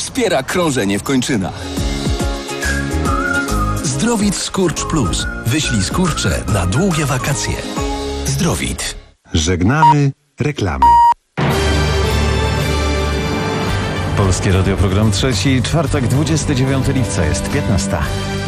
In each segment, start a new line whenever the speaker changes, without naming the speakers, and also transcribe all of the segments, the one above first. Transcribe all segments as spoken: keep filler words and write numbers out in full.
wspiera krążenie w kończynach.
Zdrowit Skurcz Plus. Wyślij skurcze na długie wakacje. Zdrowit.
Żegnamy reklamy.
Polskie Radio, program trzeci, czwartek, dwudziestego dziewiątego lipca, jest piętnasta.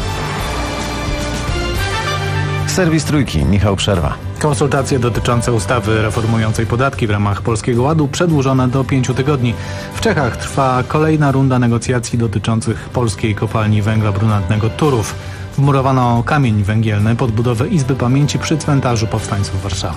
Serwis Trójki, Michał Przerwa.
Konsultacje dotyczące ustawy reformującej podatki w ramach Polskiego Ładu przedłużone do pięciu tygodni. W Czechach trwa kolejna runda negocjacji dotyczących polskiej kopalni węgla brunatnego Turów. Wmurowano kamień węgielny pod budowę Izby Pamięci przy cmentarzu powstańców Warszawy.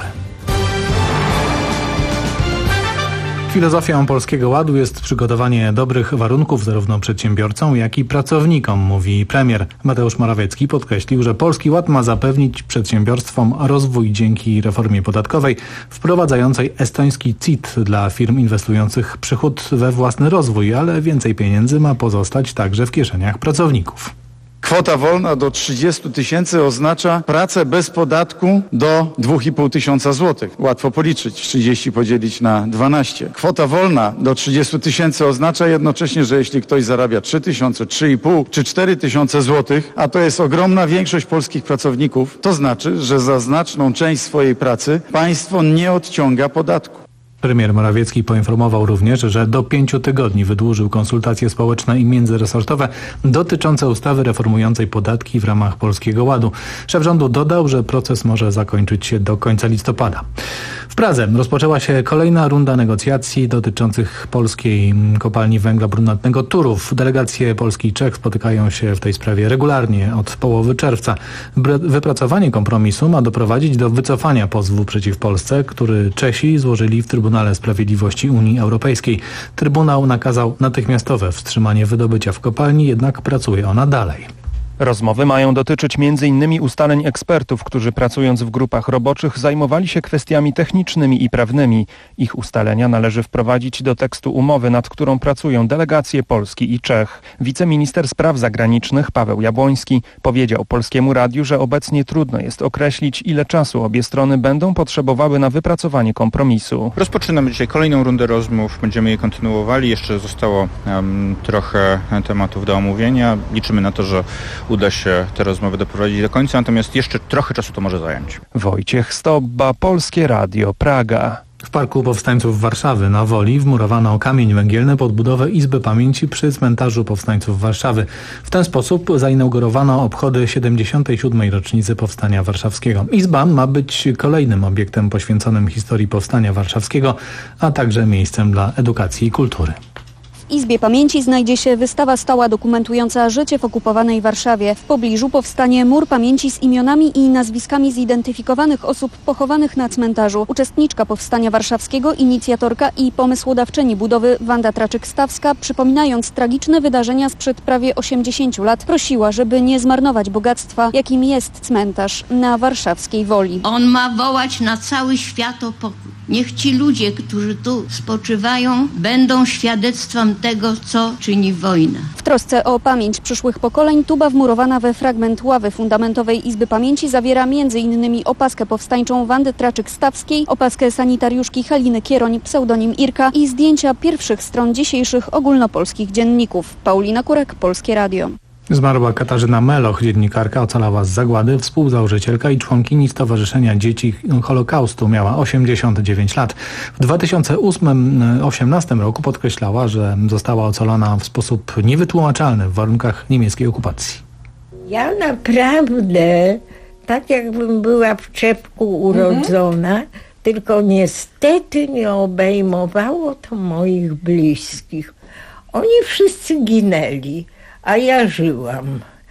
Filozofią Polskiego Ładu jest przygotowanie dobrych warunków zarówno przedsiębiorcom, jak i pracownikom, mówi premier. Mateusz Morawiecki podkreślił, że Polski Ład ma zapewnić przedsiębiorstwom rozwój dzięki reformie podatkowej wprowadzającej estoński C I T dla firm inwestujących przychód we własny rozwój, ale więcej pieniędzy ma pozostać także w kieszeniach pracowników.
Kwota wolna do trzydziestu tysięcy oznacza pracę bez podatku do dwóch i pół tysiąca złotych. Łatwo policzyć, trzydzieści podzielić na dwanaście. Kwota wolna do trzydziestu tysięcy oznacza jednocześnie, że jeśli ktoś zarabia trzy tysiące, trzy i pół czy cztery tysiące złotych, a to jest ogromna większość polskich pracowników, to znaczy, że za znaczną część swojej pracy państwo nie odciąga podatku.
Premier Morawiecki poinformował również, że do pięciu tygodni wydłużył konsultacje społeczne i międzyresortowe dotyczące ustawy reformującej podatki w ramach Polskiego Ładu. Szef rządu dodał, że proces może zakończyć się do końca listopada. W Pradze rozpoczęła się kolejna runda negocjacji dotyczących polskiej kopalni węgla brunatnego Turów. Delegacje Polski i Czech spotykają się w tej sprawie regularnie od połowy czerwca. Wypracowanie kompromisu ma doprowadzić do wycofania pozwu przeciw Polsce, który Czesi złożyli w Trybunale Sprawiedliwości Unii Europejskiej. Trybunał nakazał natychmiastowe wstrzymanie wydobycia w kopalni, jednak pracuje ona dalej.
Rozmowy mają dotyczyć między innymi ustaleń ekspertów, którzy pracując w grupach roboczych zajmowali się kwestiami technicznymi i prawnymi. Ich ustalenia należy wprowadzić do tekstu umowy, nad którą pracują delegacje Polski i Czech. Wiceminister Spraw Zagranicznych Paweł Jabłoński powiedział Polskiemu Radiu, że obecnie trudno jest określić, ile czasu obie strony będą potrzebowały na wypracowanie kompromisu.
Rozpoczynamy dzisiaj kolejną rundę rozmów, będziemy je kontynuowali. Jeszcze zostało um, trochę tematów do omówienia. Liczymy na to, że uda się te rozmowy doprowadzić do końca, natomiast jeszcze trochę czasu to może zająć.
Wojciech Stobba, Polskie Radio, Praga.
W Parku Powstańców Warszawy na Woli wmurowano kamień węgielny pod budowę Izby Pamięci przy cmentarzu powstańców Warszawy. W ten sposób zainaugurowano obchody siedemdziesiątej siódmej rocznicy Powstania Warszawskiego. Izba ma być kolejnym obiektem poświęconym historii Powstania Warszawskiego, a także miejscem dla edukacji i kultury.
W Izbie Pamięci znajdzie się wystawa stała dokumentująca życie w okupowanej Warszawie. W pobliżu powstanie mur pamięci z imionami i nazwiskami zidentyfikowanych osób pochowanych na cmentarzu. Uczestniczka Powstania Warszawskiego, inicjatorka i pomysłodawczyni budowy Wanda Traczyk-Stawska, przypominając tragiczne wydarzenia sprzed prawie osiemdziesięciu lat, prosiła, żeby nie zmarnować bogactwa, jakim jest cmentarz na warszawskiej Woli.
On ma wołać na cały świat o pokój. Niech ci ludzie, którzy tu spoczywają, będą świadectwem tego, co czyni wojna.
W trosce o pamięć przyszłych pokoleń tuba wmurowana we fragment ławy fundamentowej Izby Pamięci zawiera m.in. opaskę powstańczą Wandy Traczyk-Stawskiej, opaskę sanitariuszki Haliny Kieroń, pseudonim Irka i zdjęcia pierwszych stron dzisiejszych ogólnopolskich dzienników. Paulina Kurek, Polskie Radio.
Zmarła Katarzyna Meloch, dziennikarka, ocalała z zagłady, współzałożycielka i członkini Stowarzyszenia Dzieci Holokaustu. Miała osiemdziesiąt dziewięć lat. W dwa tysiące osiemnastym roku podkreślała, że została ocalona w sposób niewytłumaczalny w warunkach niemieckiej okupacji.
Ja naprawdę, tak jakbym była w czepku urodzona, mhm. tylko niestety nie obejmowało to moich bliskich. Oni wszyscy ginęli. A ja żyłam.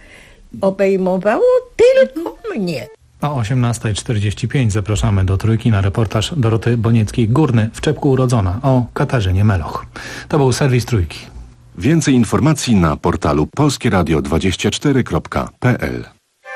Obejmowało tylko mnie.
O osiemnasta czterdzieści pięć zapraszamy do Trójki na reportaż Doroty Bonieckiej-Górny, w czepku urodzona, o Katarzynie Meloch. To był serwis Trójki.
Więcej informacji na portalu polskieradio dwadzieścia cztery kropka p l.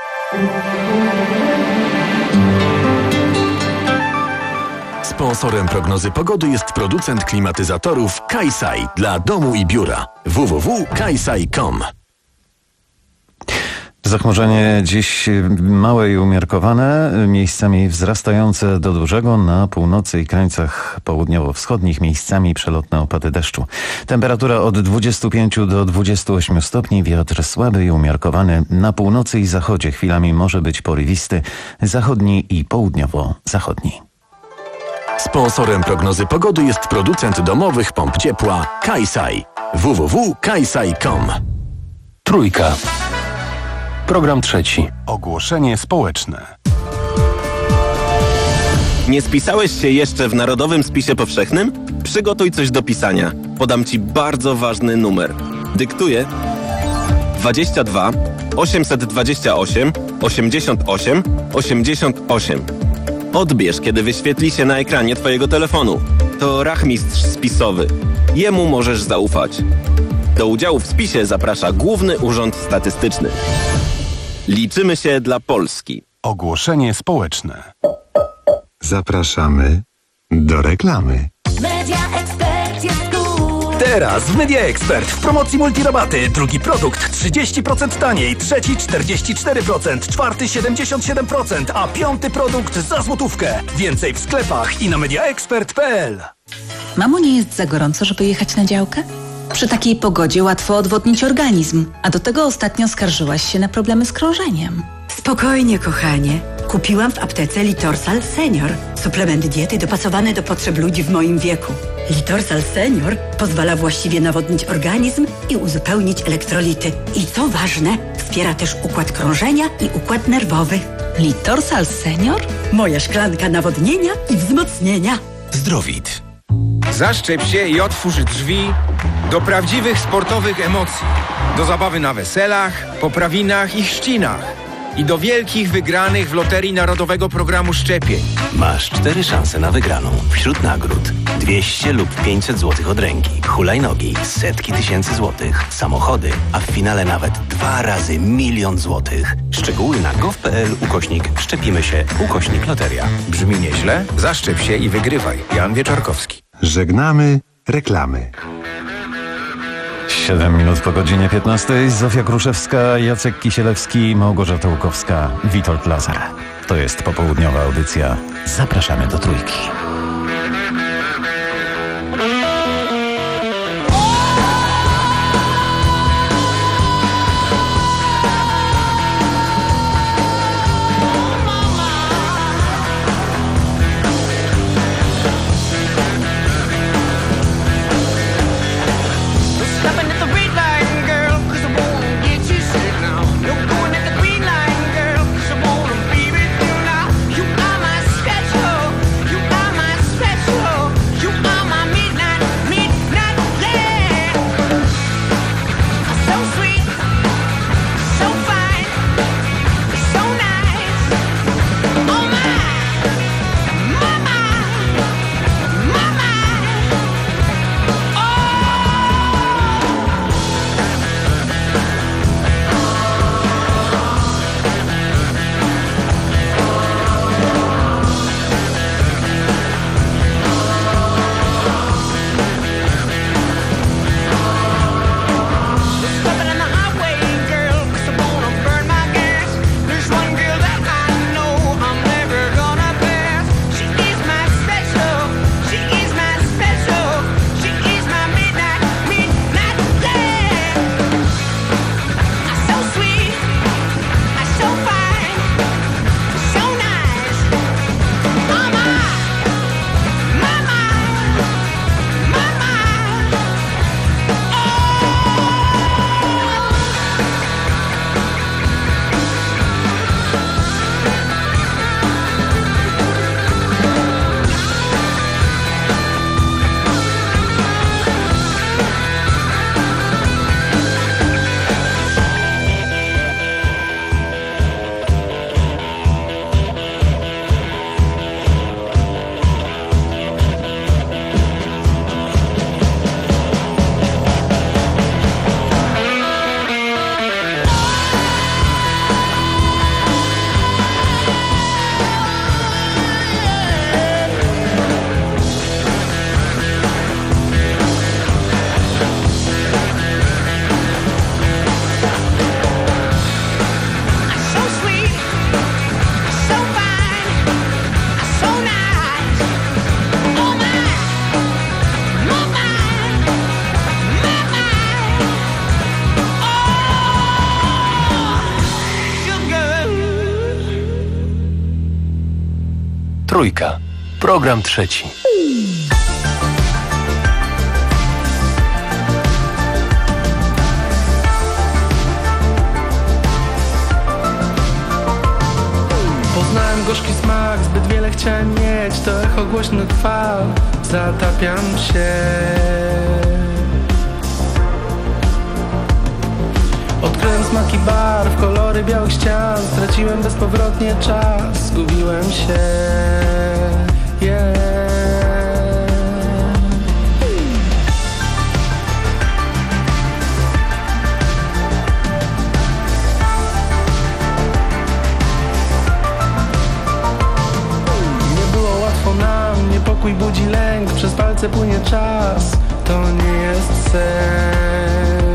Sponsorem prognozy pogody jest producent klimatyzatorów Kaisai dla domu i biura. w w w kropka kaisai kropka com
Zachmurzenie dziś małe i umiarkowane, miejscami wzrastające do dużego na północy i krańcach południowo-wschodnich, miejscami przelotne opady deszczu. Temperatura od dwudziestu pięciu do dwudziestu ośmiu stopni, wiatr słaby i umiarkowany. Na północy i zachodzie chwilami może być porywisty, zachodni i południowo-zachodni.
Sponsorem prognozy pogody jest producent domowych pomp ciepła Kajsaj. w w w kropka kajsaj kropka com.
Trójka. Program trzeci. Ogłoszenie społeczne.
Nie spisałeś się jeszcze w Narodowym Spisie Powszechnym? Przygotuj coś do pisania. Podam Ci bardzo ważny numer. Dyktuję dwadzieścia dwa osiemset dwadzieścia osiem osiemdziesiąt osiem osiemdziesiąt osiem. Odbierz, kiedy wyświetli się na ekranie Twojego telefonu. To rachmistrz spisowy. Jemu możesz zaufać. Do udziału w spisie zaprasza Główny Urząd Statystyczny. Liczymy się dla Polski.
Ogłoszenie społeczne. Zapraszamy do reklamy.
Media Expert jest tu.
Teraz w Media Expert w promocji multirabaty. Drugi produkt trzydzieści procent taniej, trzeci czterdzieści cztery procent, czwarty siedemdziesiąt siedem procent, a piąty produkt za złotówkę. Więcej w sklepach i na mediaexpert kropka p l.
Mamo, nie jest za gorąco, żeby jechać na działkę? Przy takiej pogodzie łatwo odwodnić organizm, a do tego ostatnio skarżyłaś się na problemy z krążeniem.
Spokojnie, kochanie. Kupiłam w aptece Litorsal Senior. Suplement diety dopasowany do potrzeb ludzi w moim wieku. Litorsal Senior pozwala właściwie nawodnić organizm i uzupełnić elektrolity. I co ważne, wspiera też układ krążenia i układ nerwowy.
Litorsal Senior?
Moja szklanka nawodnienia i wzmocnienia.
Zdrowit.
Zaszczep się i otwórz drzwi do prawdziwych sportowych emocji. Do zabawy na weselach, poprawinach i chrzcinach. I do wielkich wygranych w Loterii Narodowego Programu Szczepień.
Masz cztery szanse na wygraną. Wśród nagród dwieście lub pięćset złotych od ręki, hulajnogi, setki tysięcy złotych, samochody, a w finale nawet dwa razy milion złotych. Szczegóły na gov kropka p l ukośnik szczepimy się ukośnik loteria.
Brzmi nieźle? Zaszczep się i wygrywaj. Jan Wieczorkowski.
Żegnamy reklamy.
siedem minut po godzinie piętnastej. Zofia Kruszewska, Jacek Kisielewski, Małgorzata Łukowska, Witold Lazar. To jest popołudniowa audycja. Zapraszamy do Trójki.
You are my
Trójka. Program trzeci.
Poznałem gorzki smak, zbyt wiele chciałem mieć. To echo głośnych fal, zatapiam się. Odkryłem smaki barw, kolory białych ścian. Straciłem bezpowrotnie czas, zgubiłem się. Yeah. Nie było łatwo nam, niepokój budzi lęk. Przez palce płynie czas, to nie jest sen.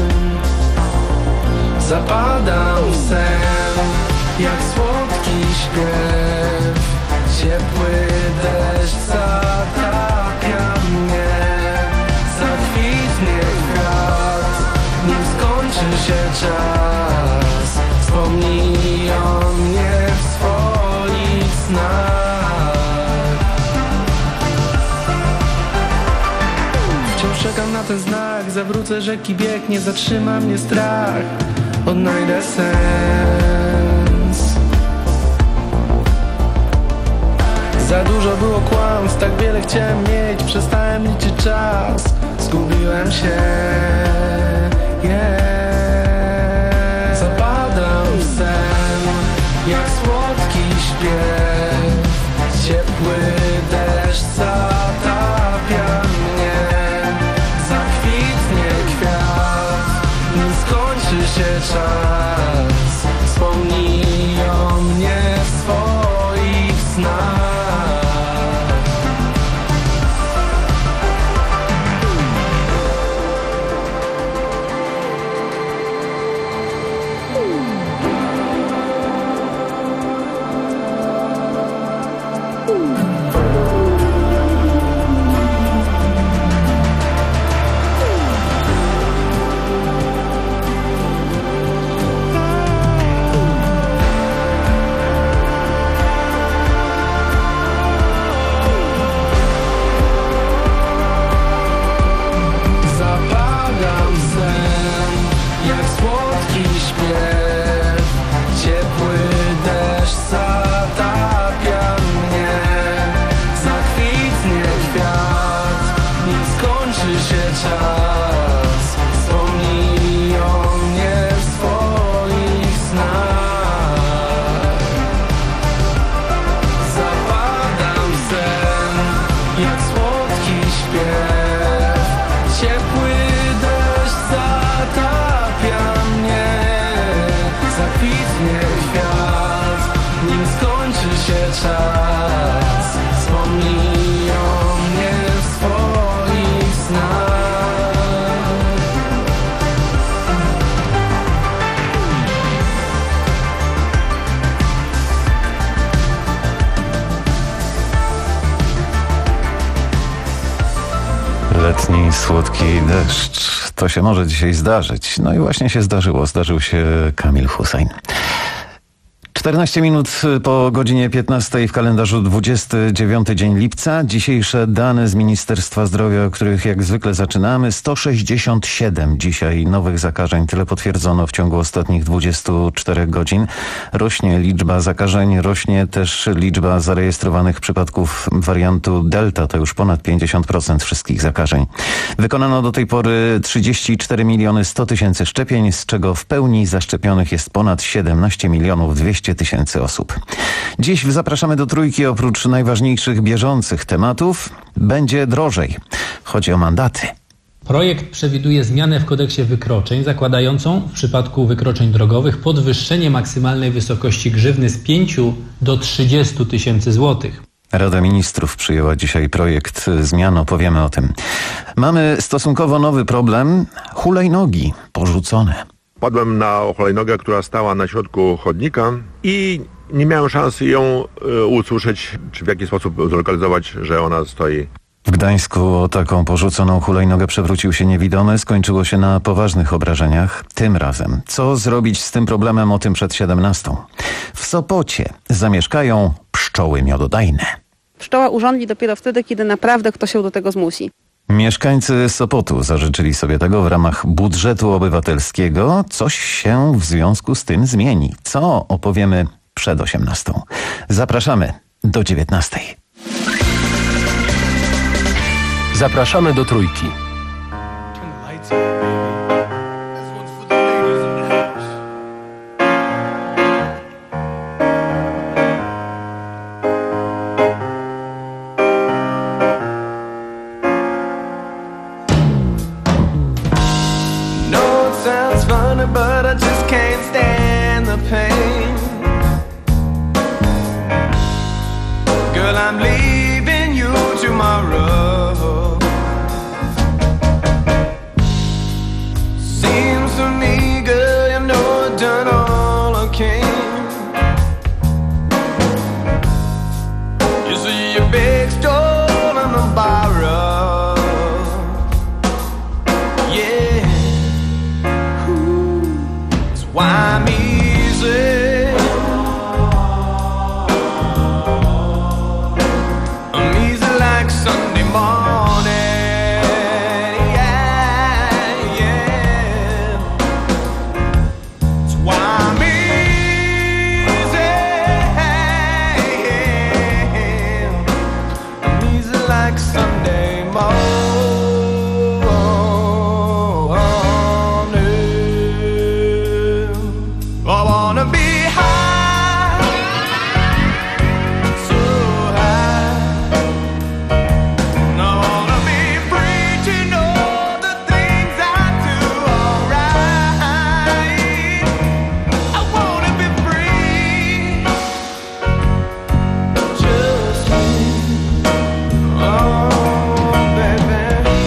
Zapadam w sen, jak słodki śpiew. Ciepły deszcz zatapia mnie. Zakwitnie kwiat, nim skończy się czas. Wspomnij o mnie w swoich snach. Wciąż czekam na ten znak. Zawrócę rzeki bieg, nie zatrzyma mnie strach. Odnajdę sens. Za dużo było kłamstw, tak wiele chciałem mieć. Przestałem liczyć czas, zgubiłem się. Yeah. Zapadam w sen, jak słodki śpiew. Ciepły deszcz zatapia mnie. Zakwitnie kwiat, nim skończy się czas. Wspomnij o mnie w swoich snach.
Letni, słodki deszcz. To się może dzisiaj zdarzyć. No i właśnie się zdarzyło. Zdarzył się Kamil Hussein. czternaście minut po godzinie piętnastej w kalendarzu dwudziesty dziewiąty dzień lipca. Dzisiejsze dane z Ministerstwa Zdrowia, o których jak zwykle zaczynamy. sto sześćdziesiąt siedem dzisiaj nowych zakażeń. Tyle potwierdzono w ciągu ostatnich dwudziestu czterech godzin. Rośnie liczba zakażeń, rośnie też liczba zarejestrowanych przypadków wariantu Delta. To już ponad pięćdziesiąt procent wszystkich zakażeń. Wykonano do tej pory trzydzieści cztery miliony sto tysięcy szczepień, z czego w pełni zaszczepionych jest ponad siedemnaście milionów dwieście tysięcy osób. Dziś zapraszamy do Trójki. Oprócz najważniejszych bieżących tematów będzie drożej. Chodzi o mandaty.
Projekt przewiduje zmianę w kodeksie wykroczeń zakładającą w przypadku wykroczeń drogowych podwyższenie maksymalnej wysokości grzywny z pięciu do trzydziestu tysięcy złotych.
Rada Ministrów przyjęła dzisiaj projekt zmian, opowiemy o tym. Mamy stosunkowo nowy problem. Hulajnogi porzucone.
Padłem na hulajnogę, która stała na środku chodnika i nie miałem szansy ją y, usłyszeć, czy w jaki sposób zlokalizować, że ona stoi.
W Gdańsku o taką porzuconą hulajnogę przewrócił się niewidomy. Skończyło się na poważnych obrażeniach. Tym razem. Co zrobić z tym problemem? O tym przed siedemnastą. W Sopocie zamieszkają pszczoły miododajne.
Pszczoła urządzi dopiero wtedy, kiedy naprawdę ktoś się do tego zmusi.
Mieszkańcy Sopotu zażyczyli sobie tego w ramach budżetu obywatelskiego. Coś się w związku z tym zmieni. Co opowiemy przed osiemnastą. Zapraszamy do dziewiętnastej.
Zapraszamy do Trójki.
But I just can't stand the pain. Girl, I'm leaving you tomorrow. Seems to me, girl, you know I've done all I can. You see your big stole on the borrow. Yeah. Why I'm easy, I'm easy like Sunday morning, yeah, yeah. That's why I'm easy, I'm easy like Sunday morning. I wanna be high, so high. And I wanna be free to know the things I do alright. I wanna be free, just me, oh baby.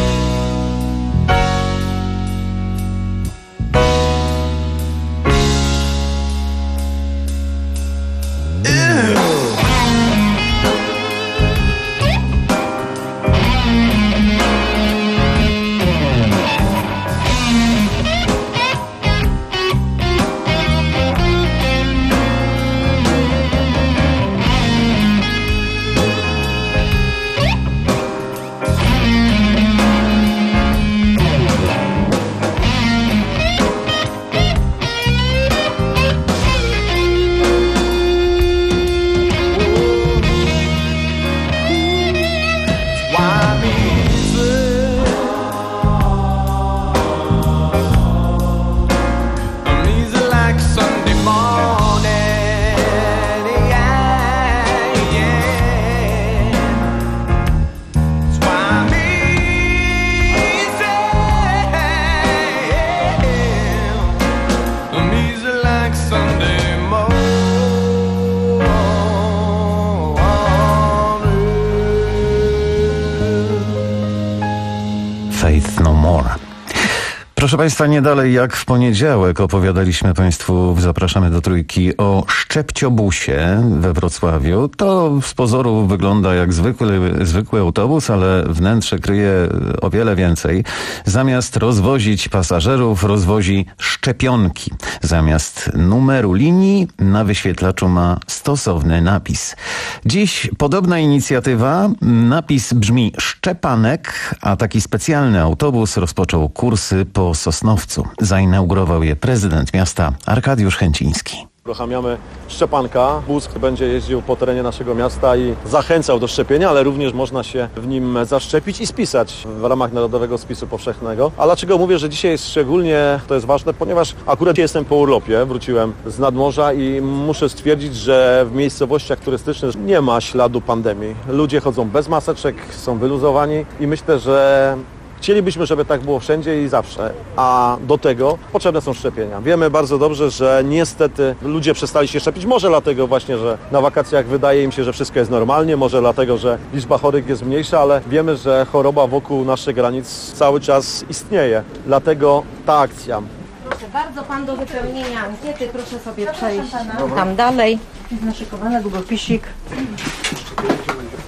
Faith No More. Proszę Państwa, nie dalej jak w poniedziałek opowiadaliśmy Państwu, zapraszamy do Trójki, o szczepciobusie we Wrocławiu. To z pozoru wygląda jak zwykły, zwykły autobus, ale wnętrze kryje o wiele więcej. Zamiast rozwozić pasażerów, rozwozi szczepionki. Zamiast numeru linii na wyświetlaczu ma stosowny napis. Dziś podobna inicjatywa. Napis brzmi Szczepanek, a taki specjalny autobus rozpoczął kursy po Sosnowcu. Zainaugurował je prezydent miasta Arkadiusz Chęciński.
Uruchamiamy szczepanka. Bus będzie jeździł po terenie naszego miasta i zachęcał do szczepienia, ale również można się w nim zaszczepić i spisać w ramach Narodowego Spisu Powszechnego. A dlaczego mówię, że dzisiaj jest szczególnie to jest ważne? Ponieważ akurat jestem po urlopie, wróciłem z nadmorza i muszę stwierdzić, że w miejscowościach turystycznych nie ma śladu pandemii. Ludzie chodzą bez maseczek, są wyluzowani i myślę, że chcielibyśmy, żeby tak było wszędzie i zawsze, a do tego potrzebne są szczepienia. Wiemy bardzo dobrze, że niestety ludzie przestali się szczepić, może dlatego właśnie, że na wakacjach wydaje im się, że wszystko jest normalnie, może dlatego, że liczba chorych jest mniejsza, ale wiemy, że choroba wokół naszych granic cały czas istnieje. Dlatego ta akcja.
Proszę bardzo, pan do wypełnienia ankiety, proszę sobie przejść tam dalej. Naszykowana, długopisik.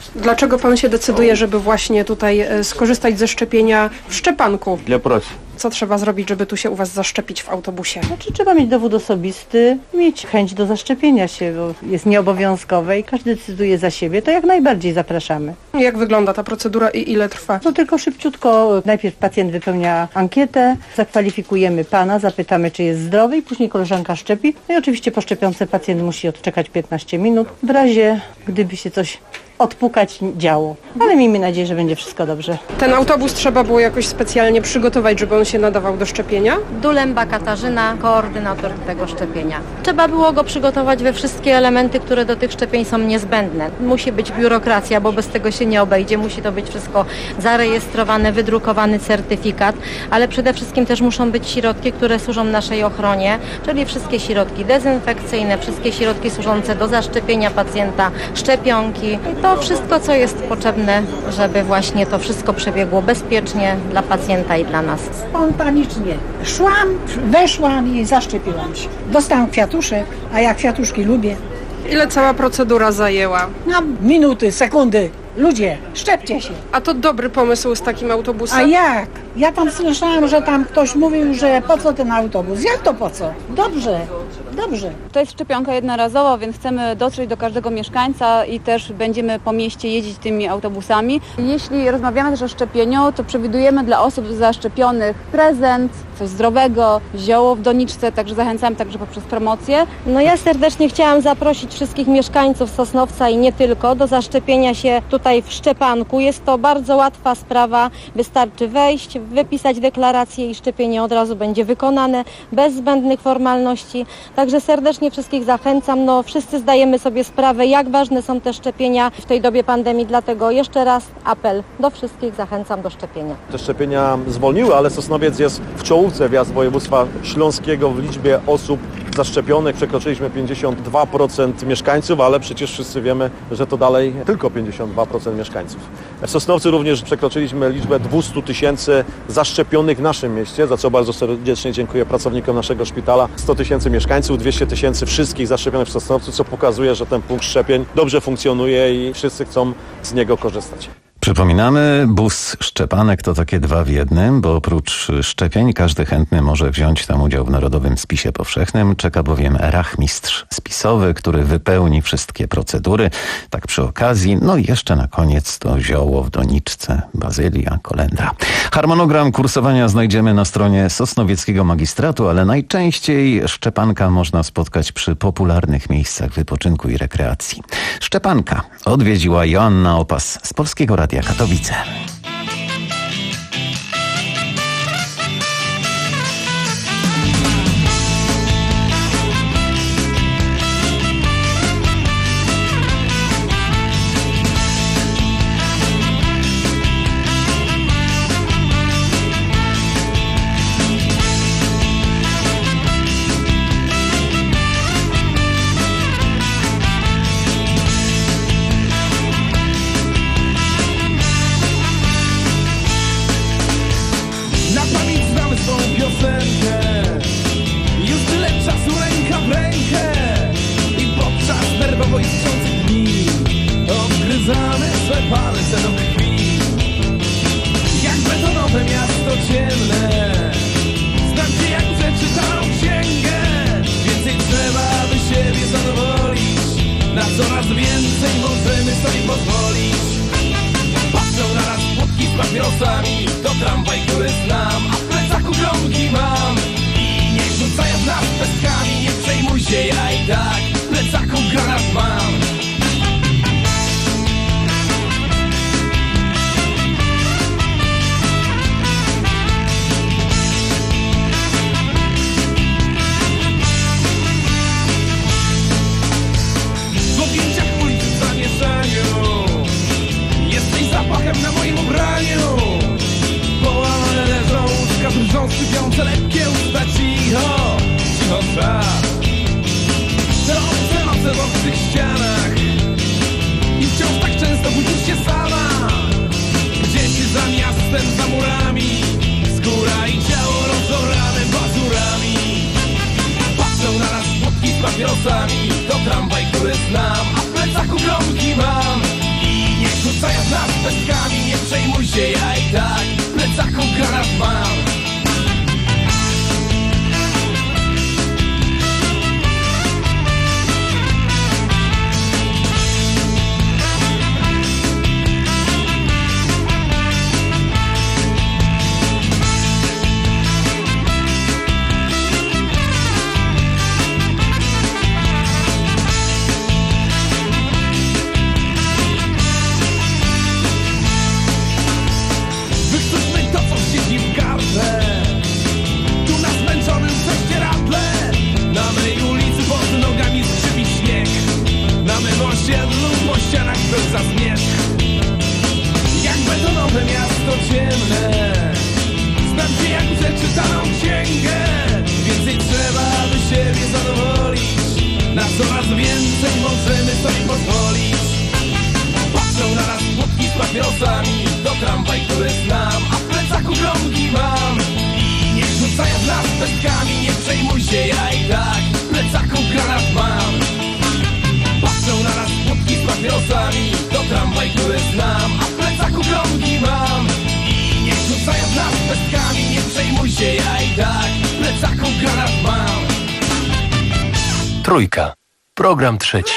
Dlaczego pan się decyduje, żeby właśnie tutaj e, skorzystać ze szczepienia w Szczepanku?
Для pracy.
Co trzeba zrobić, żeby tu się u was zaszczepić w autobusie?
Znaczy, trzeba mieć dowód osobisty, mieć chęć do zaszczepienia się, bo jest nieobowiązkowe i każdy decyduje za siebie, to jak najbardziej zapraszamy.
Jak wygląda ta procedura i ile trwa?
No tylko szybciutko, najpierw pacjent wypełnia ankietę, zakwalifikujemy pana, zapytamy, czy jest zdrowy i później koleżanka szczepi. No i oczywiście po szczepionce pacjent musi odczekać piętnaście minut, w razie gdyby się coś odpukać działo. Ale miejmy nadzieję, że będzie wszystko dobrze.
Ten autobus trzeba było jakoś specjalnie przygotować, żeby on się nadawał do szczepienia?
Dulemba Katarzyna, koordynator tego szczepienia. Trzeba było go przygotować we wszystkie elementy, które do tych szczepień są niezbędne. Musi być biurokracja, bo bez tego się nie obejdzie. Musi to być wszystko zarejestrowane, wydrukowany certyfikat, ale przede wszystkim też muszą być środki, które służą naszej ochronie, czyli wszystkie środki dezynfekcyjne, wszystkie środki służące do zaszczepienia pacjenta, szczepionki. To wszystko, co jest potrzebne, żeby właśnie to wszystko przebiegło bezpiecznie dla pacjenta i dla nas.
Spontanicznie szłam, weszłam i zaszczepiłam się. Dostałam kwiatuszek, a ja kwiatuszki lubię.
Ile cała procedura zajęła?
No, minuty, sekundy. Ludzie, szczepcie się.
A to dobry pomysł z takim autobusem?
A jak? Ja tam słyszałam, że tam ktoś mówił, że po co ten autobus? Jak to po co? Dobrze, dobrze.
To jest szczepionka jednorazowa, więc chcemy dotrzeć do każdego mieszkańca i też będziemy po mieście jeździć tymi autobusami. Jeśli rozmawiamy też o szczepieniu, to przewidujemy dla osób zaszczepionych prezent, coś zdrowego, zioło w doniczce, także zachęcamy także poprzez promocję.
No ja serdecznie chciałam zaprosić wszystkich mieszkańców Sosnowca i nie tylko do zaszczepienia się tutaj w Szczepanku. Jest to bardzo łatwa sprawa, wystarczy wejść, wypisać deklarację i szczepienie od razu będzie wykonane, bez zbędnych formalności. Także serdecznie wszystkich zachęcam. No, wszyscy zdajemy sobie sprawę, jak ważne są te szczepienia w tej dobie pandemii, dlatego jeszcze raz apel do wszystkich, zachęcam do szczepienia.
Te szczepienia zwolniły, ale Sosnowiec jest w czołówce wjazd województwa śląskiego w liczbie osób zaszczepionych. Przekroczyliśmy pięćdziesiąt dwa procent mieszkańców, ale przecież wszyscy wiemy, że to dalej tylko pięćdziesiąt dwa procent mieszkańców. W Sosnowcu również przekroczyliśmy liczbę dwieście tysięcy zaszczepionych w naszym mieście, za co bardzo serdecznie dziękuję pracownikom naszego szpitala. sto tysięcy mieszkańców, dwieście tysięcy wszystkich zaszczepionych w Sosnowcu, co pokazuje, że ten punkt szczepień dobrze funkcjonuje i wszyscy chcą z niego korzystać.
Przypominamy, bus szczepanek to takie dwa w jednym, bo oprócz szczepień każdy chętny może wziąć tam udział w Narodowym Spisie Powszechnym. Czeka bowiem rachmistrz spisowy, który wypełni wszystkie procedury. Tak przy okazji, no i jeszcze na koniec to zioło w doniczce, bazylia, kolendra. Harmonogram kursowania znajdziemy na stronie Sosnowieckiego Magistratu, ale najczęściej szczepanka można spotkać przy popularnych miejscach wypoczynku i rekreacji. Szczepanka odwiedziła Joanna Opas z Polskiego Radia Katowice.
To tramwaj, który znam, a w plecaku gromki mam. I niech
rzucają w nas pestkami. Nie przejmuj się, ja i tak w plecaku granat mam. Tu na zmęczonym prześcieradle, na mej ulicy pod nogami skrzypi śnieg. Na mym osiedlu po ścianach pełza zmierzch. Jak betonowe miasto ciemne, znam cię jak przeczytaną księgę. Więcej trzeba, by siebie zadowolić. Na coraz więcej możemy sobie pozwolić. Patrzą na nas płotki z papierosami, to tramwaj, który znam, a w plecaku gromki mam. I niech rzucają w nas pestkami, nie przejmuj się, ja i tak w plecaku granat mam. Patrzą na nas płotki z papierosami, to tramwaj, który znam, a w plecaku gromki mam. I niech rzucają w nas pestkami, nie przejmuj się, ja i tak w plecaku granat mam.
Trójka. Program trzeci.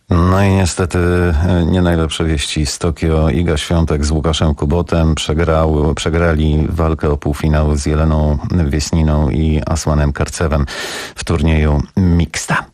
No i niestety nie najlepsze wieści z Tokio. Iga Świątek z Łukaszem Kubotem przegrał, przegrali walkę o półfinał z Jeleną Wiesniną i Asłanem Karcewem w turnieju mixta.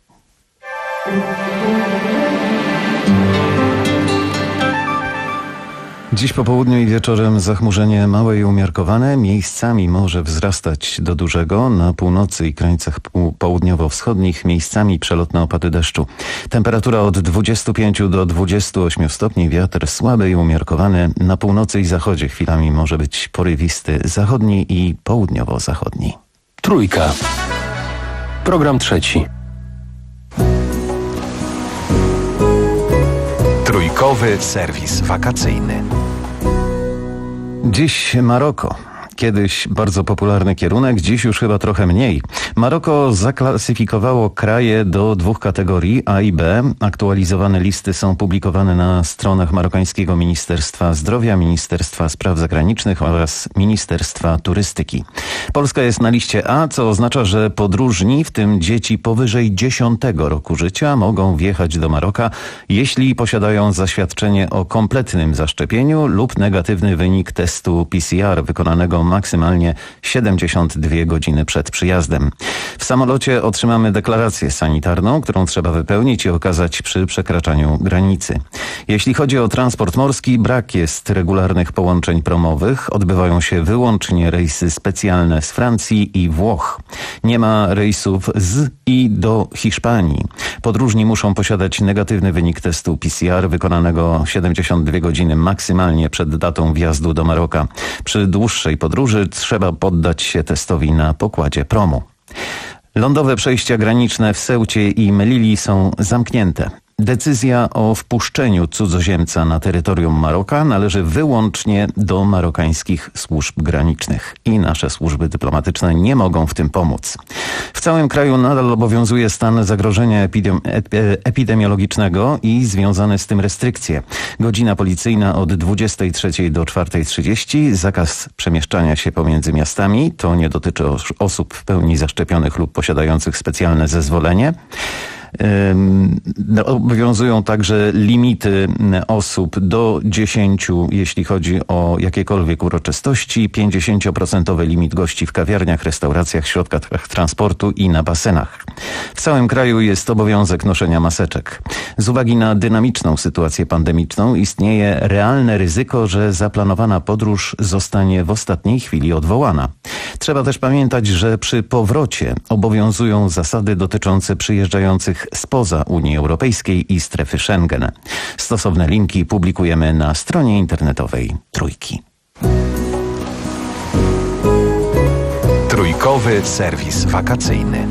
Dziś po południu i wieczorem zachmurzenie małe i umiarkowane, miejscami może wzrastać do dużego, na północy i krańcach południowo-wschodnich miejscami przelotne opady deszczu. Temperatura od dwudziestu pięciu do dwudziestu ośmiu stopni, wiatr słaby i umiarkowany, na północy i zachodzie chwilami może być porywisty zachodni i południowo-zachodni.
Trójka. Program trzeci.
Trójkowy serwis wakacyjny.
Dziś Maroko. Kiedyś bardzo popularny kierunek, dziś już chyba trochę mniej. Maroko zaklasyfikowało kraje do dwóch kategorii, A i B. Aktualizowane listy są publikowane na stronach marokańskiego Ministerstwa Zdrowia, Ministerstwa Spraw Zagranicznych oraz Ministerstwa Turystyki. Polska jest na liście A, co oznacza, że podróżni, w tym dzieci powyżej dziesiątego roku życia, mogą wjechać do Maroka, jeśli posiadają zaświadczenie o kompletnym zaszczepieniu lub negatywny wynik testu P C R wykonanego maksymalnie siedemdziesiąt dwie godziny przed przyjazdem. W samolocie otrzymamy deklarację sanitarną, którą trzeba wypełnić i okazać przy przekraczaniu granicy. Jeśli chodzi o transport morski, brak jest regularnych połączeń promowych. Odbywają się wyłącznie rejsy specjalne z Francji i Włoch. Nie ma rejsów z i do Hiszpanii. Podróżni muszą posiadać negatywny wynik testu P C R wykonanego siedemdziesiąt dwie godziny maksymalnie przed datą wjazdu do Maroka. Przy dłuższej podróży trzeba poddać się testowi na pokładzie promu. Lądowe przejścia graniczne w Ceucie i Melili są zamknięte. Decyzja o wpuszczeniu cudzoziemca na terytorium Maroka należy wyłącznie do marokańskich służb granicznych i nasze służby dyplomatyczne nie mogą w tym pomóc. W całym kraju nadal obowiązuje stan zagrożenia epidemi- epidemiologicznego i związane z tym restrykcje. Godzina policyjna od dwudziestej trzeciej do czwartej trzydzieści, zakaz przemieszczania się pomiędzy miastami, to nie dotyczy os- osób w pełni zaszczepionych lub posiadających specjalne zezwolenie. Obowiązują także limity osób do dziesięciu, jeśli chodzi o jakiekolwiek uroczystości, pięćdziesięcioprocentowy limit gości w kawiarniach, restauracjach, środkach transportu i na basenach. W całym kraju jest obowiązek noszenia maseczek. Z uwagi na dynamiczną sytuację pandemiczną istnieje realne ryzyko, że zaplanowana podróż zostanie w ostatniej chwili odwołana. Trzeba też pamiętać, że przy powrocie obowiązują zasady dotyczące przyjeżdżających spoza Unii Europejskiej i strefy Schengen. Stosowne linki publikujemy na stronie internetowej Trójki.
Trójkowy serwis wakacyjny.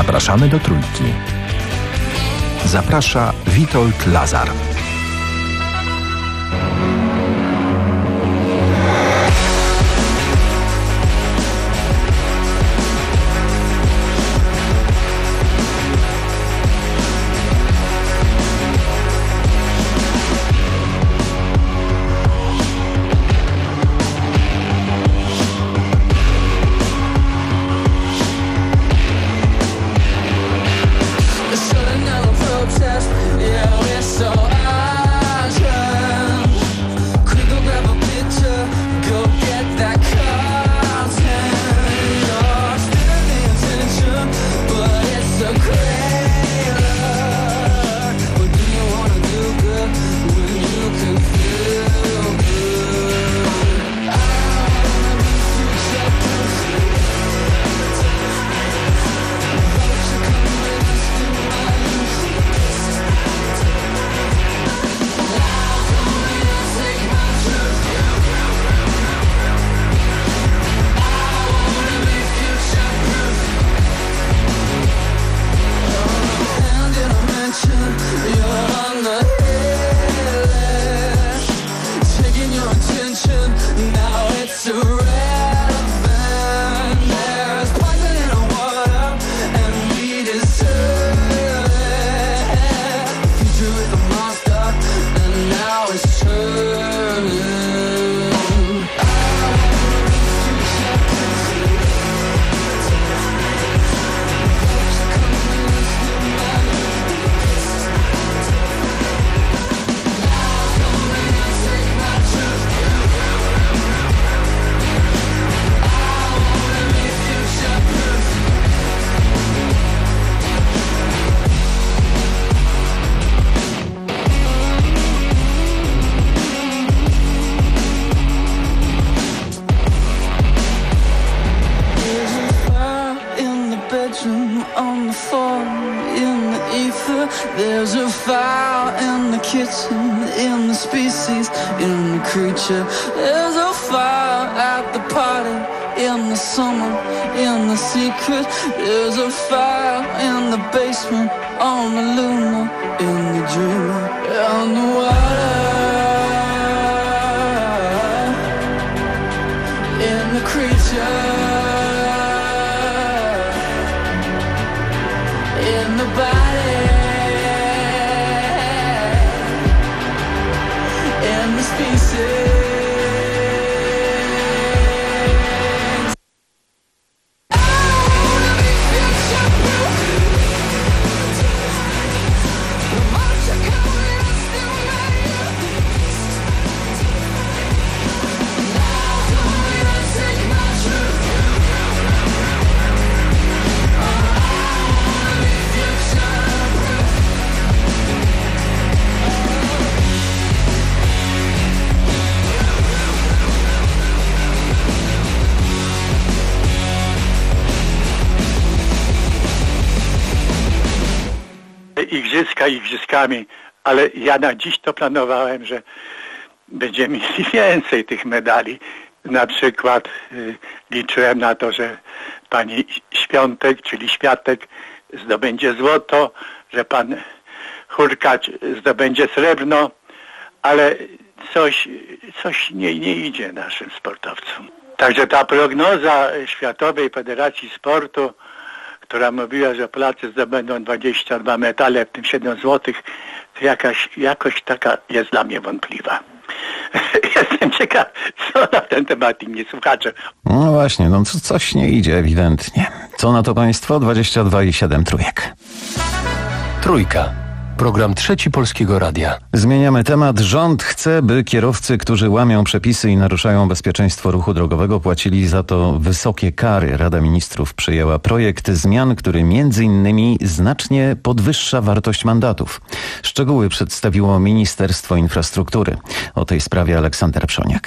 Zapraszamy do Trójki. Zaprasza Witold Lazar.
There's a fire at the party in the summer, in the secret. There's a fire in the basement, on the Luna, in the dreamer, on the water, in the creature, in the body, in the species.
Igrzyska igrzyskami, ale ja na dziś to planowałem, że będziemy mieli więcej tych medali. Na przykład y, liczyłem na to, że pani Świątek, czyli Światek, zdobędzie złoto, że pan Hurkacz zdobędzie srebrno, ale coś, coś nie, nie idzie naszym sportowcom. Także ta prognoza Światowej Federacji Sportu, która mówiła, że Polacy zdobędą dwadzieścia dwa medale, w tym siedem złotych, to jakaś, jakoś taka jest dla mnie wątpliwa. Jestem ciekaw, co na ten temat inni słuchacze.
No właśnie, no coś nie idzie ewidentnie. Co na to państwo? dwadzieścia dwa i siedem trójek.
Trójka. Program Trzeci Polskiego Radia.
Zmieniamy temat. Rząd chce, by kierowcy, którzy łamią przepisy i naruszają bezpieczeństwo ruchu drogowego, płacili za to wysokie kary. Rada Ministrów przyjęła projekt zmian, który między innymi znacznie podwyższa wartość mandatów. Szczegóły przedstawiło Ministerstwo Infrastruktury. O tej sprawie Aleksander Przoniak.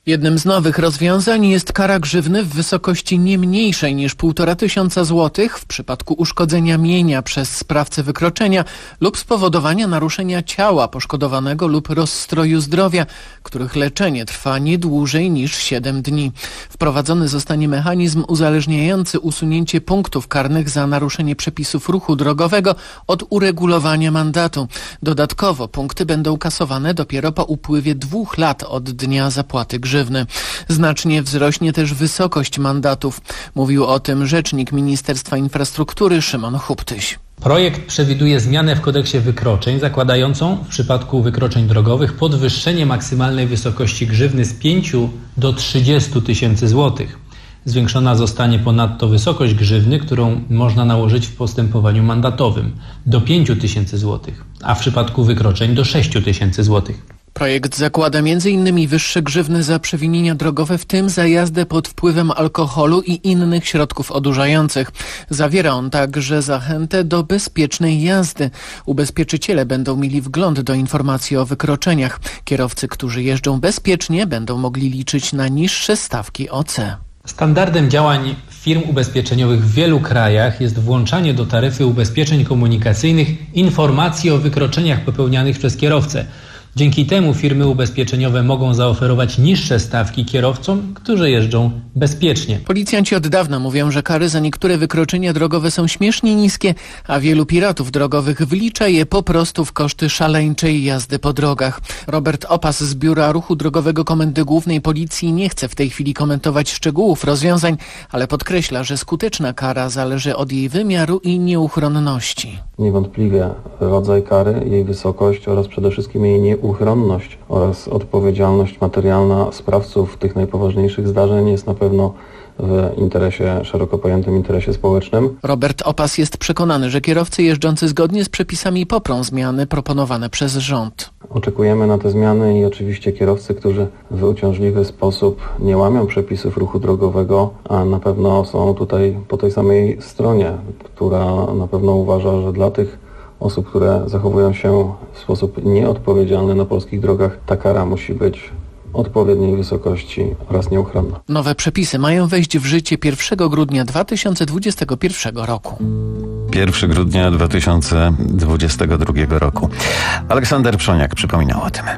Jednym z nowych rozwiązań jest kara grzywny w wysokości nie mniejszej niż półtora tysiąca złotych w przypadku uszkodzenia mienia przez sprawcę wykroczenia lub spowodowania naruszenia ciała poszkodowanego lub rozstroju zdrowia, których leczenie trwa nie dłużej niż siedem dni. Wprowadzony zostanie mechanizm uzależniający usunięcie punktów karnych za naruszenie przepisów ruchu drogowego od uregulowania mandatu. Dodatkowo punkty będą kasowane dopiero po upływie dwóch lat od dnia zapłaty grzywny. Znacznie wzrośnie też wysokość mandatów. Mówił o tym rzecznik Ministerstwa Infrastruktury Szymon Huptyś.
Projekt przewiduje zmianę w kodeksie wykroczeń zakładającą w przypadku wykroczeń drogowych podwyższenie maksymalnej wysokości grzywny z pięciu do trzydziestu tysięcy złotych. Zwiększona zostanie ponadto wysokość grzywny, którą można nałożyć w postępowaniu mandatowym do pięciu tysięcy złotych, a w przypadku wykroczeń do sześciu tysięcy złotych.
Projekt zakłada między innymi wyższe grzywny za przewinienia drogowe, w tym za jazdę pod wpływem alkoholu i innych środków odurzających. Zawiera on także zachętę do bezpiecznej jazdy. Ubezpieczyciele będą mieli wgląd do informacji o wykroczeniach. Kierowcy, którzy jeżdżą bezpiecznie, będą mogli liczyć na niższe stawki O C.
Standardem działań firm ubezpieczeniowych w wielu krajach jest włączanie do taryfy ubezpieczeń komunikacyjnych informacji o wykroczeniach popełnianych przez kierowcę. Dzięki temu firmy ubezpieczeniowe mogą zaoferować niższe stawki kierowcom, którzy jeżdżą bezpiecznie.
Policjanci od dawna mówią, że kary za niektóre wykroczenia drogowe są śmiesznie niskie, a wielu piratów drogowych wlicza je po prostu w koszty szaleńczej jazdy po drogach. Robert Opas z Biura Ruchu Drogowego Komendy Głównej Policji nie chce w tej chwili komentować szczegółów rozwiązań, ale podkreśla, że skuteczna kara zależy od jej wymiaru i nieuchronności.
Niewątpliwie rodzaj kary, jej wysokość oraz przede wszystkim jej nieuchronność oraz odpowiedzialność materialna sprawców tych najpoważniejszych zdarzeń jest na pewno w interesie, szeroko pojętym interesie społecznym.
Robert Opas jest przekonany, że kierowcy jeżdżący zgodnie z przepisami poprą zmiany proponowane przez rząd.
Oczekujemy na te zmiany i oczywiście kierowcy, którzy w uciążliwy sposób nie łamią przepisów ruchu drogowego, a na pewno są tutaj po tej samej stronie, która na pewno uważa, że dla tych osób, które zachowują się w sposób nieodpowiedzialny na polskich drogach, ta kara musi być odpowiedniej wysokości oraz nieuchronna.
Nowe przepisy mają wejść w życie pierwszego grudnia dwa tysiące dwudziestego pierwszego roku.
pierwszego grudnia dwa tysiące dwudziestego drugiego roku. Aleksander Przoniak przypominał o tym.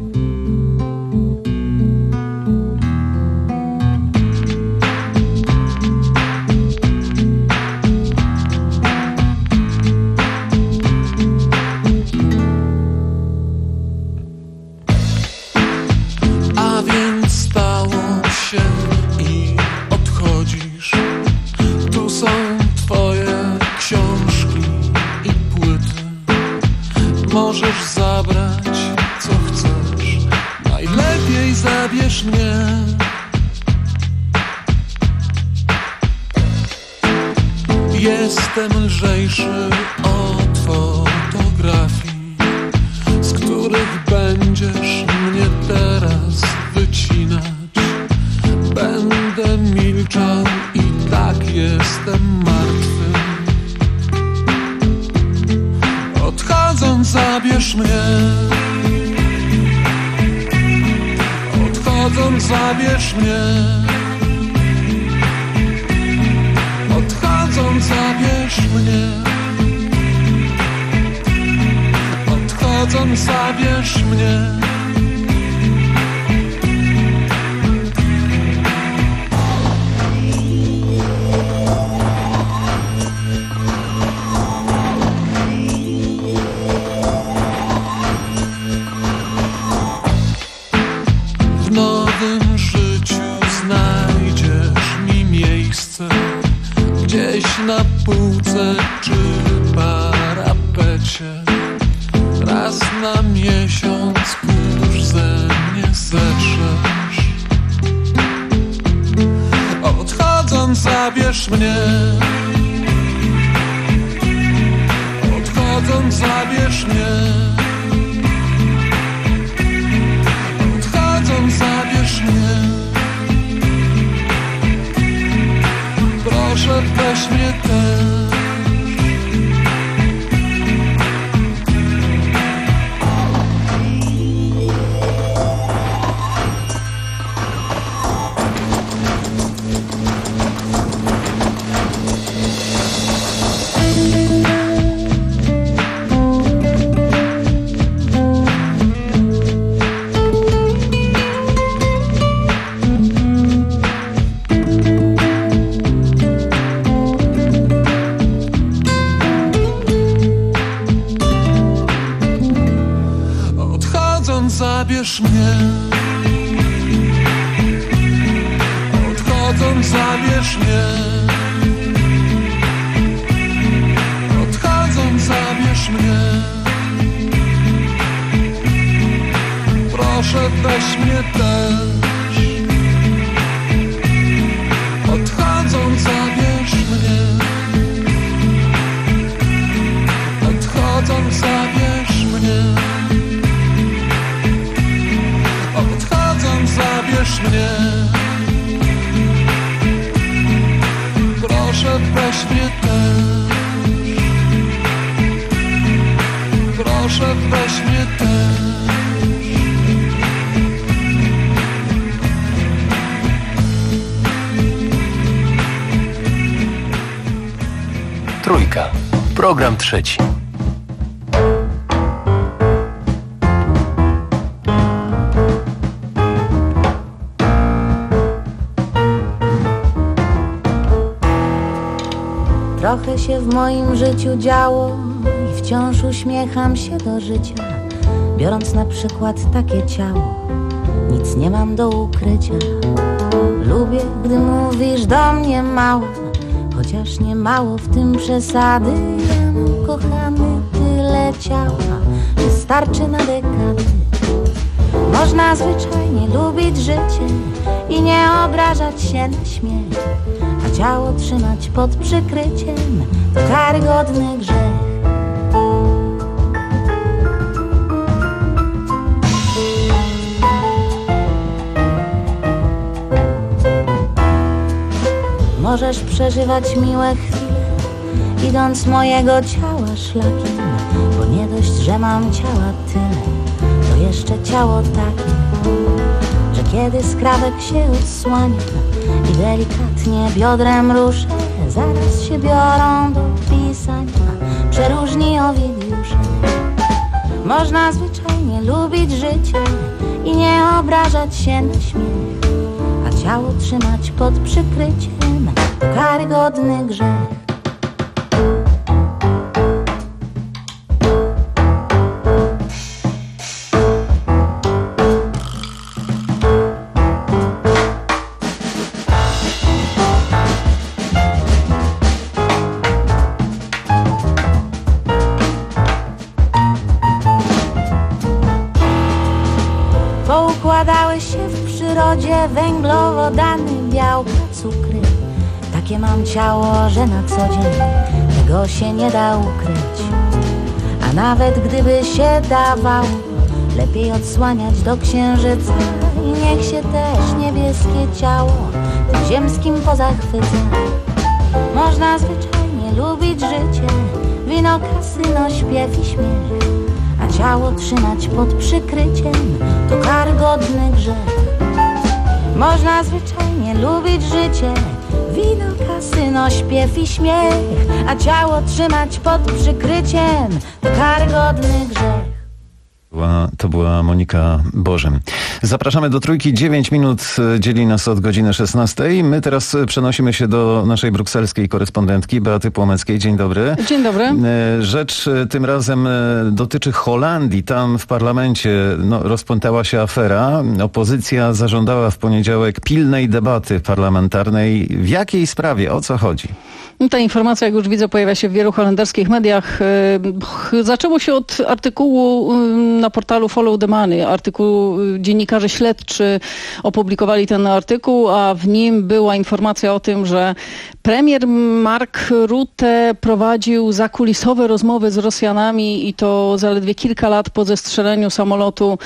Możesz zabrać, co chcesz. Najlepiej zabierz mnie. Jestem lżejszy od fotografii, z których będziesz mnie teraz wycinać. Będę milczał i tak jestem martwy. Odchodząc zabierz mnie. Odchodząc zabierz mnie. Odchodząc zabierz mnie. Odchodząc zabierz mnie. Gdzieś na półce czy parapecie. Raz na miesiąc kurz ze mnie zetrzesz. Odchodząc zabierz mnie. Odchodząc zabierz mnie. Odchodząc zabierz mnie. Proszę, weź mnie też. zabierz mnie. Odchodząc zabierz mnie. Odchodząc zabierz mnie. Proszę weź mnie też. Odchodząc zabierz mnie. Odchodząc zabierz mnie. Odchodząc zabierz mnie. Proszę weź mnie też. Proszę weź mnie też.
Trójka. Program trzeci.
Trochę się w moim życiu działo i wciąż uśmiecham się do życia, biorąc na przykład takie ciało. Nic nie mam do ukrycia. Lubię, gdy mówisz do mnie mało, chociaż nie mało w tym przesady. Ja mam, kochany, tyle ciała, wystarczy na dekady. Można zwyczajnie lubić życie i nie obrażać się na śmiech, a ciało trzymać pod przykryciem to karygodny grzech. Możesz przeżywać miłe chwile, idąc mojego ciała szlakiem, bo nie dość, że mam ciała tyle, to jeszcze ciało takie, że kiedy skrawek się odsłania i delikatnie biodrem ruszę, zaraz się biorą do pisania przeróżni Owidiusze. Można zwyczajnie lubić życie i nie obrażać się na śmiech, a ciało trzymać pod przykryciem to karygodny grzech. Poukładały się w przyrodzie węglowodany, białka, cukry. Takie mam ciało, że na co dzień tego się nie da ukryć. A nawet gdyby się dawało, lepiej odsłaniać do księżyca. I niech się też niebieskie ciało tym ziemskim pozachwyca. Można zwyczajnie lubić życie, wino, kasyno, śpiew i śmiech, a ciało trzymać pod przykryciem to karygodny grzech. Można zwyczajnie lubić życie, wino, kasyno, śpiew i śmiech, a ciało trzymać pod przykryciem to karygodny grzech.
To była Monika Bożym. Zapraszamy do Trójki. dziewięć minut dzieli nas od godziny szesnastej. My teraz przenosimy się do naszej brukselskiej korespondentki Beaty Płomeckiej. Dzień dobry.
Dzień dobry.
Rzecz tym razem dotyczy Holandii. Tam w parlamencie no, rozpętała się afera. Opozycja zażądała w poniedziałek pilnej debaty parlamentarnej. W jakiej sprawie? O co chodzi?
Ta informacja, jak już widzę, pojawia się w wielu holenderskich mediach. Zaczęło się od artykułu na portalu Follow the Money. Artykuł, dziennikarze śledczy opublikowali ten artykuł, a w nim była informacja o tym, że premier Mark Rutte prowadził zakulisowe rozmowy z Rosjanami i to zaledwie kilka lat po zestrzeleniu samolotu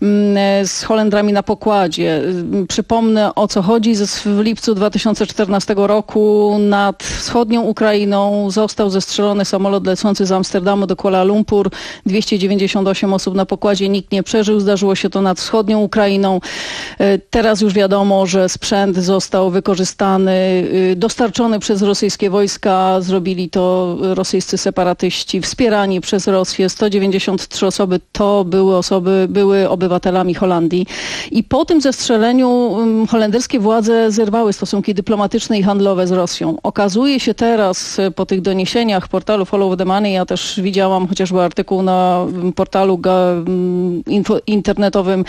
z Holendrami na pokładzie. Przypomnę, o co chodzi. W lipcu dwa tysiące czternastego roku nad wschodnią Ukrainą został zestrzelony samolot lecący z Amsterdamu do Kuala Lumpur. dwieście dziewięćdziesiąt osiem osób na pokładzie, nikt nie przeżył. Zdarzyło się to nad wschodnią Ukrainą. Teraz już wiadomo, że sprzęt został wykorzystany, dostarczony osadzony przez rosyjskie wojska. Zrobili to rosyjscy separatyści wspierani przez Rosję. sto dziewięćdziesiąt trzy osoby to były osoby, były obywatelami Holandii. I po tym zestrzeleniu holenderskie władze zerwały stosunki dyplomatyczne i handlowe z Rosją. Okazuje się teraz po tych doniesieniach portalu Follow the Money, ja też widziałam chociażby artykuł na portalu ga, info, internetowym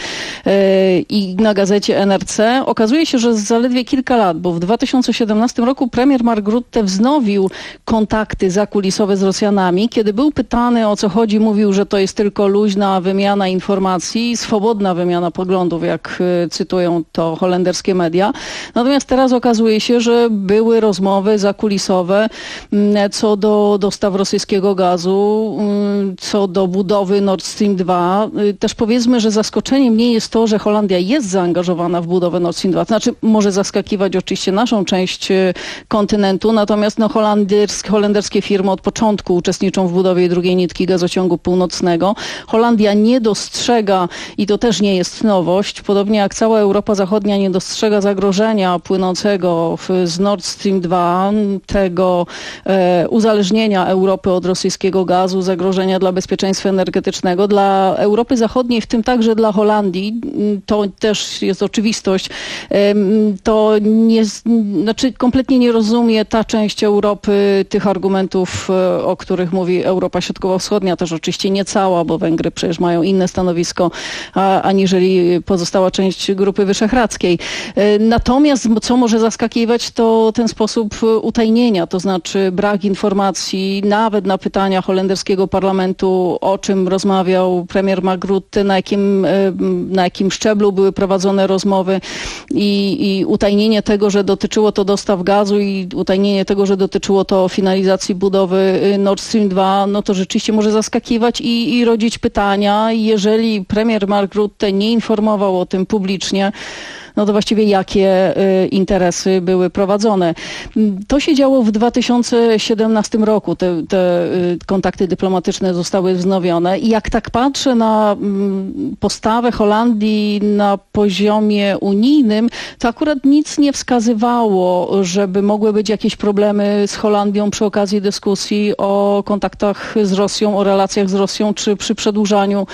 e, i na gazecie N R C. Okazuje się, że zaledwie kilka lat, bo w dwa tysiące siedemnastym roku premier Mark Rutte wznowił kontakty zakulisowe z Rosjanami. Kiedy był pytany, o co chodzi, mówił, że to jest tylko luźna wymiana informacji, swobodna wymiana poglądów, jak y, cytują to holenderskie media. Natomiast teraz okazuje się, że były rozmowy zakulisowe y, co do dostaw rosyjskiego gazu, y, co do budowy Nord Stream dwa. Y, też powiedzmy, że zaskoczeniem nie jest to, że Holandia jest zaangażowana w budowę Nord Stream dwa. To znaczy może zaskakiwać oczywiście naszą część y, kontynentu, natomiast no, holenderskie, holenderskie firmy od początku uczestniczą w budowie drugiej nitki gazociągu północnego. Holandia nie dostrzega, i to też nie jest nowość, podobnie jak cała Europa Zachodnia nie dostrzega zagrożenia płynącego w, z Nord Stream dwa, tego e, uzależnienia Europy od rosyjskiego gazu, zagrożenia dla bezpieczeństwa energetycznego. Dla Europy Zachodniej, w tym także dla Holandii, to też jest oczywistość, e, to nie, znaczy kompletnie nie rozumie ta część Europy tych argumentów, e, o których mówi Europa Środkowo-Wschodnia, też oczywiście nie cała, bo Węgry przecież mają inne stanowisko a, aniżeli pozostała część Grupy Wyszehradzkiej. Natomiast co może zaskakiwać, to ten sposób utajnienia, to znaczy brak informacji nawet na pytania holenderskiego parlamentu, o czym rozmawiał premier Mark Rutte, na jakim, na jakim szczeblu były prowadzone rozmowy i, i utajnienie tego, że dotyczyło to dostaw gazu i utajnienie tego, że dotyczyło to finalizacji budowy Nord Stream dwa, no to rzeczywiście może zaskakiwać i, i rodzić pytania. Jeżeli premier Mark Rutte nie informował o tym publicznie, no to właściwie jakie y, interesy były prowadzone. To się działo w dwa tysiące siedemnastym roku. Te, te y, kontakty dyplomatyczne zostały wznowione i jak tak patrzę na y, postawę Holandii na poziomie unijnym, to akurat nic nie wskazywało, żeby mogły być jakieś problemy z Holandią przy okazji dyskusji o kontaktach z Rosją, o relacjach z Rosją, czy przy przedłużaniu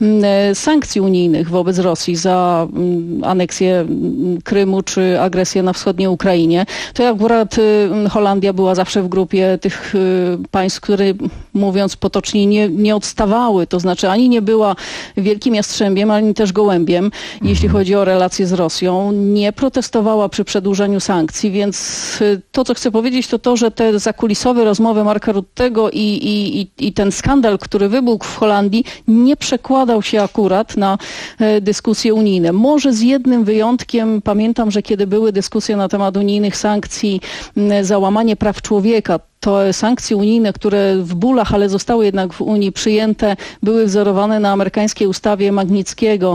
y, sankcji unijnych wobec Rosji za y, aneksję Krymu czy agresję na wschodniej Ukrainie. To akurat Holandia była zawsze w grupie tych państw, które mówiąc potocznie nie, nie odstawały. To znaczy ani nie była wielkim jastrzębiem, ani też gołębiem, mhm. jeśli chodzi o relacje z Rosją. Nie protestowała przy przedłużaniu sankcji, więc to, co chcę powiedzieć, to to, że te zakulisowe rozmowy Marka Ruttego i, i, i, i ten skandal, który wybuchł w Holandii, nie przekładał się akurat na dyskusje unijne. Może z jednym wyjątkiem. Pamiętam, że kiedy były dyskusje na temat unijnych sankcji za łamanie praw człowieka, to sankcje unijne, które w bólach, ale zostały jednak w Unii przyjęte, były wzorowane na amerykańskiej ustawie Magnickiego.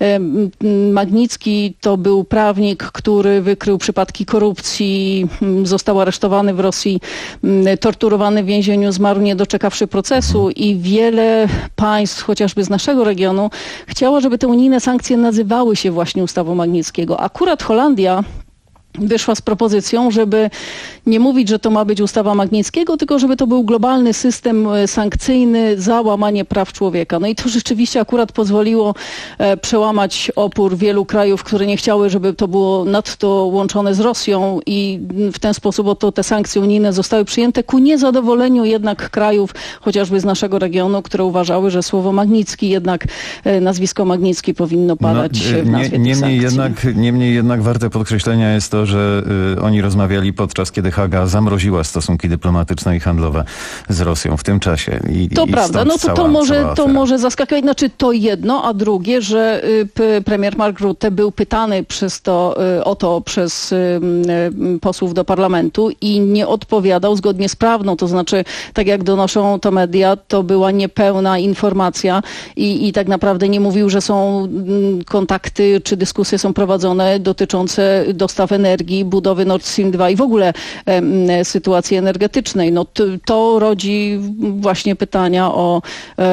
Magnicki to był prawnik, który wykrył przypadki korupcji, został aresztowany w Rosji, torturowany w więzieniu, zmarł nie doczekawszy procesu i wiele państw, chociażby z naszego regionu, chciało, żeby te unijne sankcje nazywały się właśnie ustawą Magnickiego. Akurat Holandia wyszła z propozycją, żeby nie mówić, że to ma być ustawa Magnickiego, tylko żeby to był globalny system sankcyjny za łamanie praw człowieka. No i to rzeczywiście akurat pozwoliło e, przełamać opór wielu krajów, które nie chciały, żeby to było nadto łączone z Rosją i w ten sposób oto te sankcje unijne zostały przyjęte ku niezadowoleniu jednak krajów, chociażby z naszego regionu, które uważały, że słowo Magnicki, jednak e, nazwisko Magnicki powinno padać no, w nazwie
nie,
tych sankcji.
Jednak, niemniej jednak warte podkreślenia jest to, że y, oni rozmawiali podczas kiedy Haga zamroziła stosunki dyplomatyczne i handlowe z Rosją w tym czasie. I,
to
i
prawda, no to,
cała,
to, może,
cała
to może zaskakiwać. Znaczy to jedno, a drugie, że y, premier Mark Rutte był pytany przez to, y, o to przez y, y, posłów do parlamentu i nie odpowiadał zgodnie z prawdą. To znaczy, tak jak donoszą to media, to była niepełna informacja i, i tak naprawdę nie mówił, że są y, kontakty czy dyskusje są prowadzone dotyczące dostaw energii energii, budowy Nord Stream dwa i w ogóle e, sytuacji energetycznej. No to, to rodzi właśnie pytania o, e,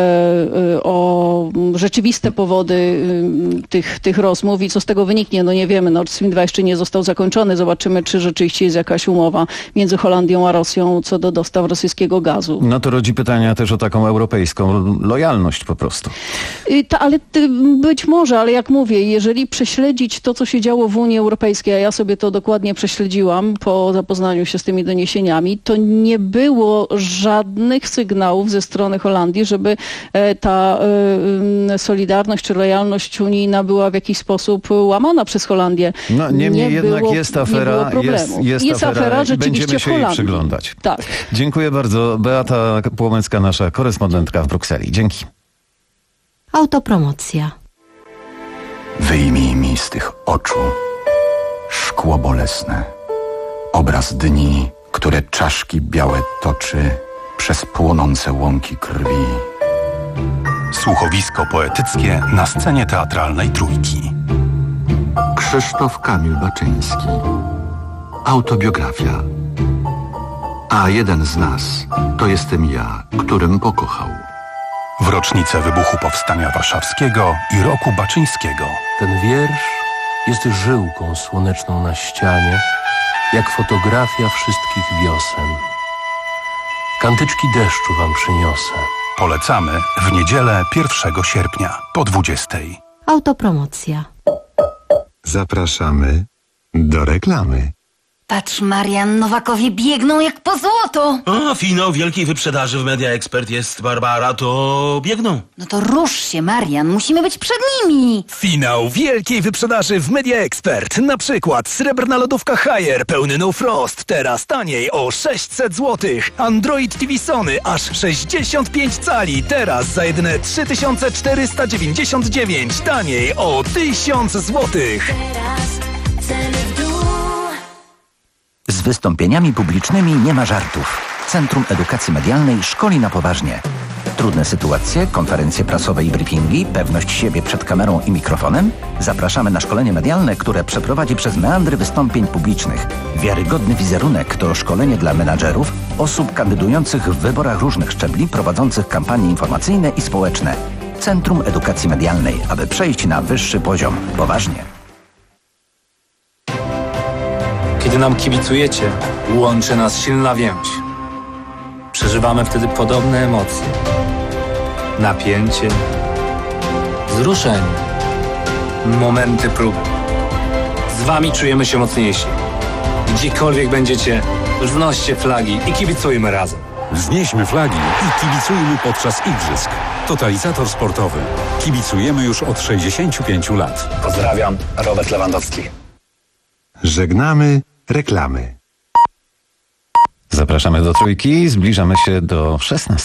o rzeczywiste powody tych, tych rozmów i co z tego wyniknie. No nie wiemy, Nord Stream dwa jeszcze nie został zakończony. Zobaczymy, czy rzeczywiście jest jakaś umowa między Holandią a Rosją co do dostaw rosyjskiego gazu.
No to rodzi pytania też o taką europejską lojalność po prostu.
I ta, ale ty, być może, ale jak mówię, jeżeli prześledzić to, co się działo w Unii Europejskiej, a ja sobie to dokładnie prześledziłam po zapoznaniu się z tymi doniesieniami, to nie było żadnych sygnałów ze strony Holandii, żeby e, ta e, solidarność czy lojalność unijna była w jakiś sposób łamana przez Holandię.
No niemniej
nie
jednak
było,
jest afera, jest, jest,
jest
afera,
afera rzeczywiście
będziemy się
w
jej
Holandii.
przyglądać.
Tak.
Dziękuję bardzo. Beata Płomecka, nasza korespondentka w Brukseli. Dzięki.
Autopromocja.
Wyjmij mi z tych oczu szkło bolesne, obraz dni, które czaszki białe toczy przez płonące łąki krwi.
Słuchowisko poetyckie na scenie teatralnej Trójki.
Krzysztof Kamil Baczyński. Autobiografia. A jeden z nas to jestem ja, którym pokochał.
W rocznicę wybuchu Powstania Warszawskiego i roku Baczyńskiego.
Ten wiersz jest żyłką słoneczną na ścianie, jak fotografia wszystkich wiosen. Kantyczki deszczu wam przyniosę.
Polecamy w niedzielę pierwszego sierpnia po dwudziestej.
Autopromocja.
Zapraszamy do reklamy.
Patrz, Marian, Nowakowie biegną jak po złoto.
O, finał wielkiej wyprzedaży w Media Expert jest, Barbara, to biegną.
No to rusz się, Marian, musimy być przed nimi.
Finał wielkiej wyprzedaży w Media Expert. Na przykład srebrna lodówka Haier pełny no frost, teraz taniej o sześćset złotych. Android T V Sony aż sześćdziesiąt pięć cali, teraz za jedyne trzy tysiące czterysta dziewięćdziesiąt dziewięć, taniej o tysiąc złotych.
Z wystąpieniami publicznymi nie ma żartów. Centrum Edukacji Medialnej szkoli na poważnie. Trudne sytuacje, konferencje prasowe i briefingi, pewność siebie przed kamerą i mikrofonem? Zapraszamy na szkolenie medialne, które przeprowadzi przez meandry wystąpień publicznych. Wiarygodny wizerunek to szkolenie dla menadżerów, osób kandydujących w wyborach różnych szczebli, prowadzących kampanie informacyjne i społeczne. Centrum Edukacji Medialnej, aby przejść na wyższy poziom. Poważnie.
Kiedy nam kibicujecie, łączy nas silna więź. Przeżywamy wtedy podobne emocje. Napięcie, wzruszenie, momenty próby. Z wami czujemy się mocniejsi. Gdziekolwiek będziecie, wznoście flagi i kibicujmy razem.
Wznieśmy flagi i kibicujmy podczas igrzysk. Totalizator sportowy. Kibicujemy już od sześćdziesięciu pięciu lat.
Pozdrawiam, Robert Lewandowski.
Żegnamy reklamy.
Zapraszamy do Trójki, zbliżamy się do szesnastej.